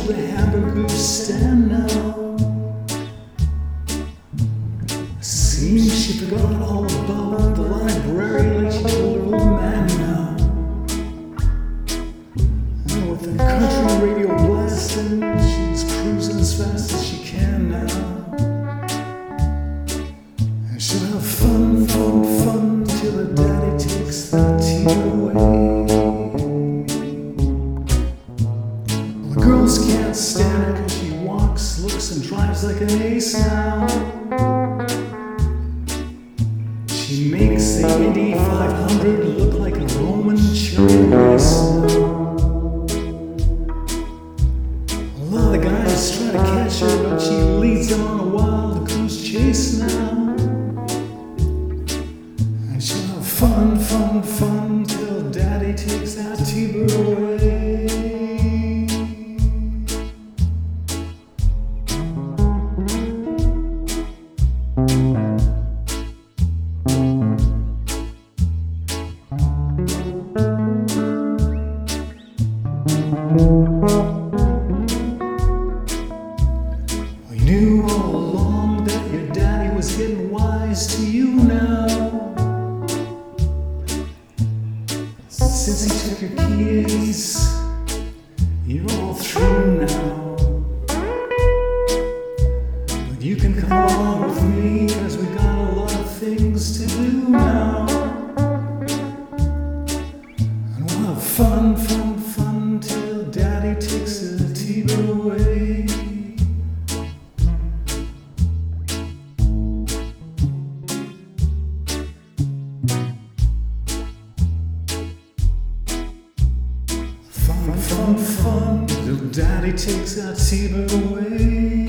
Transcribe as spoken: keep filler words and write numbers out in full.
the hamburger stand now. Seems she forgot all about the library like she told her old man now. And with the country radio blasting, she's cruising as fast as she can now. And she'll have fun, fun, fun till her daddy takes that T V away. Well, the girls can't stand her cause she walks, looks and drives like an ace now. She makes the Indy five hundred look like a Roman chariot race now. A lot of the guys try to catch her, but she leads them on a wild goose chase now. And she'll have fun, fun, fun till daddy takes that T-bird away. We knew all along that your daddy was getting wise to you now. Since he took your keys, you're all through now. But you can come along with me, cause we got a lot of things to do now. And we'll have fun, fun, fun till daddy takes the T-bird away. Fun, fun, fun till daddy takes that T-bird away.